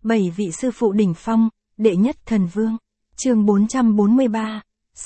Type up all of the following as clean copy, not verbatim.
7 vị sư phụ đỉnh phong, đệ nhất thần vương. Chương 443,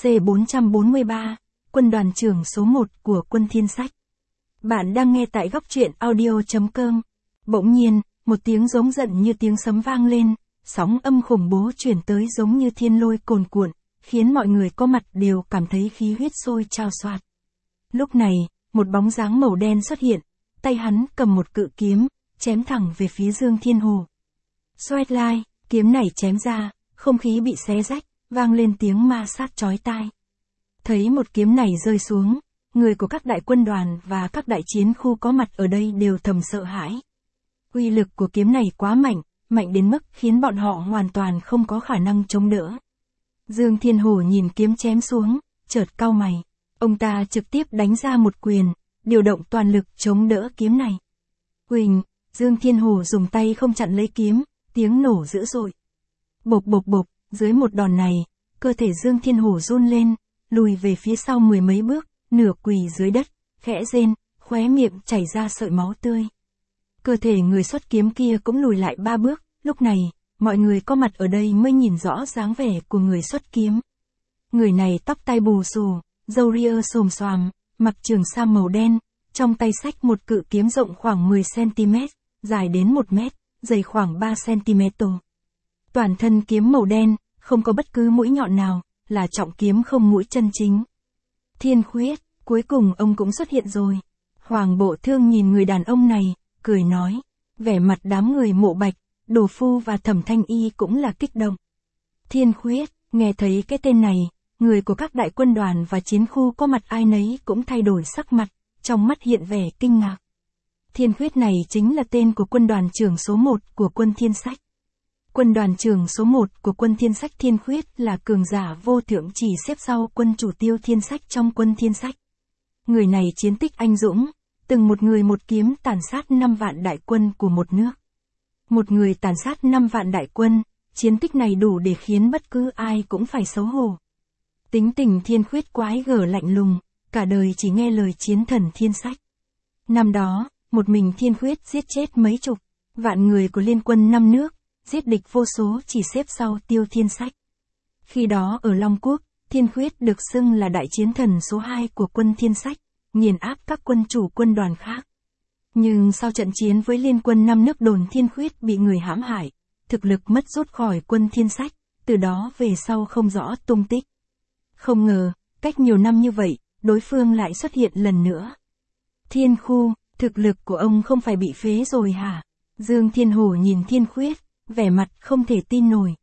C443, quân đoàn trưởng số 1 của quân Thiên Sách. Bạn đang nghe tại góc truyện audio.com. Bỗng nhiên, một tiếng giống giận như tiếng sấm vang lên, sóng âm khủng bố chuyển tới giống như thiên lôi cồn cuộn, khiến mọi người có mặt đều cảm thấy khí huyết sôi trào xoạt. Lúc này, một bóng dáng màu đen xuất hiện, tay hắn cầm một cự kiếm, chém thẳng về phía Dương Thiên Hồ. Xoẹt lai, kiếm này chém ra, không khí bị xé rách, vang lên tiếng ma sát chói tai. Thấy một kiếm này rơi xuống, người của các đại quân đoàn và các đại chiến khu có mặt ở đây đều thầm sợ hãi. Uy lực của kiếm này quá mạnh, mạnh đến mức khiến bọn họ hoàn toàn không có khả năng chống đỡ. Dương Thiên Hồ nhìn kiếm chém xuống, chợt cau mày. Ông ta trực tiếp đánh ra một quyền, điều động toàn lực chống đỡ kiếm này. Huỳnh, Dương Thiên Hồ dùng tay không chặn lấy kiếm, tiếng nổ dữ dội. Bộp bộp bộp, dưới một đòn này, cơ thể Dương Thiên Hồ run lên, lùi về phía sau mười mấy bước, nửa quỳ dưới đất, khẽ rên, khóe miệng chảy ra sợi máu tươi. Cơ thể người xuất kiếm kia cũng lùi lại 3 bước, lúc này, mọi người có mặt ở đây mới nhìn rõ dáng vẻ của người xuất kiếm. Người này tóc tai bù xù, râu ria xồm xoàm, mặc trường sam màu đen, trong tay xách một cự kiếm rộng khoảng 10cm, dài đến 1 mét, dày khoảng 3cm. Toàn thân kiếm màu đen, không có bất cứ mũi nhọn nào, là trọng kiếm không mũi chân chính. Thiên Khuyết, cuối cùng ông cũng xuất hiện rồi. Hoàng Bộ Thương nhìn người đàn ông này, cười nói, vẻ mặt đám người Mộ Bạch, Đồ Phu và Thẩm Thanh Y cũng là kích động. Thiên Khuyết, nghe thấy cái tên này, người của các đại quân đoàn và chiến khu có mặt ai nấy cũng thay đổi sắc mặt, trong mắt hiện vẻ kinh ngạc. Thiên Khuyết này chính là tên của quân đoàn trưởng số 1 của quân Thiên Sách. Quân đoàn trưởng số 1 của quân Thiên Sách Thiên Khuyết là cường giả vô thượng, chỉ xếp sau quân chủ Tiêu Thiên Sách trong quân Thiên Sách. Người này chiến tích anh dũng, từng một người một kiếm tàn sát 5 vạn đại quân của một nước. Một người tàn sát 5 vạn đại quân, chiến tích này đủ để khiến bất cứ ai cũng phải xấu hổ. Tính tình Thiên Khuyết quái gở lạnh lùng, cả đời chỉ nghe lời chiến thần Thiên Sách. Năm đó, một mình Thiên Khuyết giết chết mấy chục vạn người của liên quân 5 nước, giết địch vô số, chỉ xếp sau Tiêu Thiên Sách. Khi đó ở Long Quốc, Thiên Khuyết được xưng là đại chiến thần số 2 của quân Thiên Sách, nghiền áp các quân chủ quân đoàn khác. Nhưng sau trận chiến với liên quân 5 nước, đồn Thiên Khuyết bị người hãm hại, thực lực mất rút khỏi quân Thiên Sách, từ đó về sau không rõ tung tích. Không ngờ, cách nhiều năm như vậy, đối phương lại xuất hiện lần nữa. Thiên Khu, thực lực của ông không phải bị phế rồi hả? Dương Thiên Hồ nhìn Thiên Khuyết, vẻ mặt không thể tin nổi.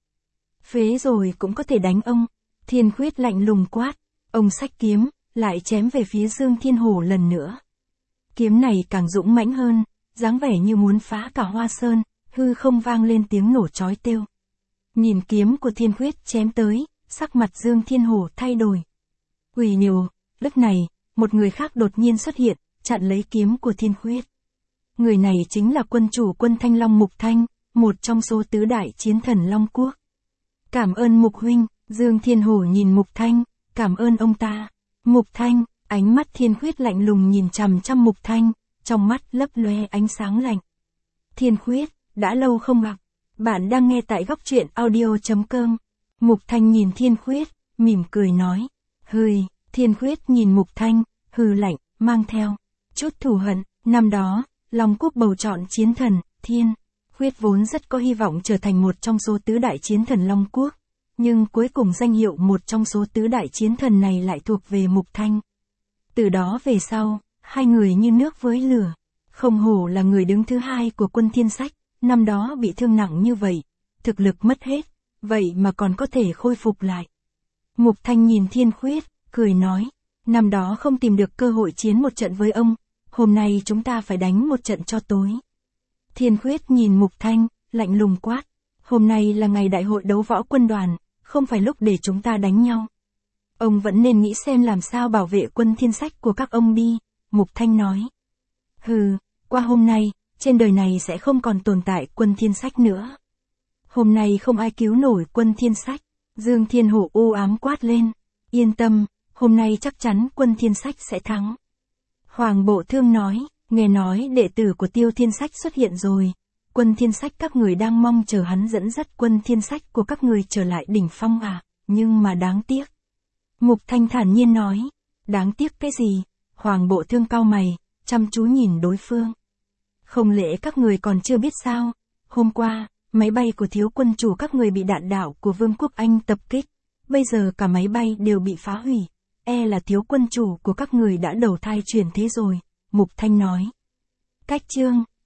Phế rồi cũng có thể đánh ông. Thiên Khuyết lạnh lùng quát, ông xách kiếm, lại chém về phía Dương Thiên Hồ lần nữa. Kiếm này càng dũng mãnh hơn, dáng vẻ như muốn phá cả Hoa Sơn, hư không vang lên tiếng nổ chói têu. Nhìn kiếm của Thiên Khuyết chém tới, sắc mặt Dương Thiên Hồ thay đổi. Quỷ nhiều, lúc này, một người khác đột nhiên xuất hiện, chặn lấy kiếm của Thiên Khuyết. Người này chính là quân chủ quân Thanh Long Mục Thanh, một trong số tứ đại chiến thần Long Quốc. Cảm ơn Mục huynh. Dương Thiên Hồ nhìn Mục Thanh, cảm ơn ông ta. Mục Thanh, ánh mắt Thiên Khuyết lạnh lùng nhìn chằm chằm Mục Thanh, trong mắt lấp loe ánh sáng lạnh. Thiên Khuyết, đã lâu không gặp. Bạn đang nghe tại góc truyện audio.com. Mục Thanh nhìn Thiên Khuyết, mỉm cười nói. Hừ. Thiên Khuyết nhìn Mục Thanh, hừ lạnh, mang theo chút thù hận. Năm đó, Long Quốc bầu chọn chiến thần, Thiên Khuyết vốn rất có hy vọng trở thành một trong số tứ đại chiến thần Long Quốc. Nhưng cuối cùng danh hiệu một trong số tứ đại chiến thần này lại thuộc về Mục Thanh. Từ đó về sau, hai người như nước với lửa. Không hổ là người đứng thứ 2 của quân Thiên Sách, năm đó bị thương nặng như vậy, thực lực mất hết, vậy mà còn có thể khôi phục lại. Mục Thanh nhìn Thiên Khuyết, cười nói, năm đó không tìm được cơ hội chiến một trận với ông, hôm nay chúng ta phải đánh một trận cho tối. Thiên Khuyết nhìn Mục Thanh, lạnh lùng quát, hôm nay là ngày đại hội đấu võ quân đoàn, không phải lúc để chúng ta đánh nhau. Ông vẫn nên nghĩ xem làm sao bảo vệ quân Thiên Sách của các ông đi, Mục Thanh nói. Hừ, qua hôm nay, trên đời này sẽ không còn tồn tại quân Thiên Sách nữa. Hôm nay không ai cứu nổi quân Thiên Sách. Dương Thiên Hồ u ám quát lên. Yên tâm, hôm nay chắc chắn quân Thiên Sách sẽ thắng. Hoàng Bộ Thương nói, nghe nói đệ tử của Tiêu Thiên Sách xuất hiện rồi. Quân Thiên Sách các người đang mong chờ hắn dẫn dắt quân Thiên Sách của các người trở lại đỉnh phong à, nhưng mà đáng tiếc. Mục Thanh thản nhiên nói, đáng tiếc cái gì? Hoàng Bộ Thương cau mày, chăm chú nhìn đối phương. Không lẽ các người còn chưa biết sao? Hôm qua, máy bay của thiếu quân chủ các người bị đạn đạo của Vương quốc Anh tập kích. Bây giờ cả máy bay đều bị phá hủy. E là thiếu quân chủ của các người đã đầu thai chuyển thế rồi, Mục Thanh nói. Cách chương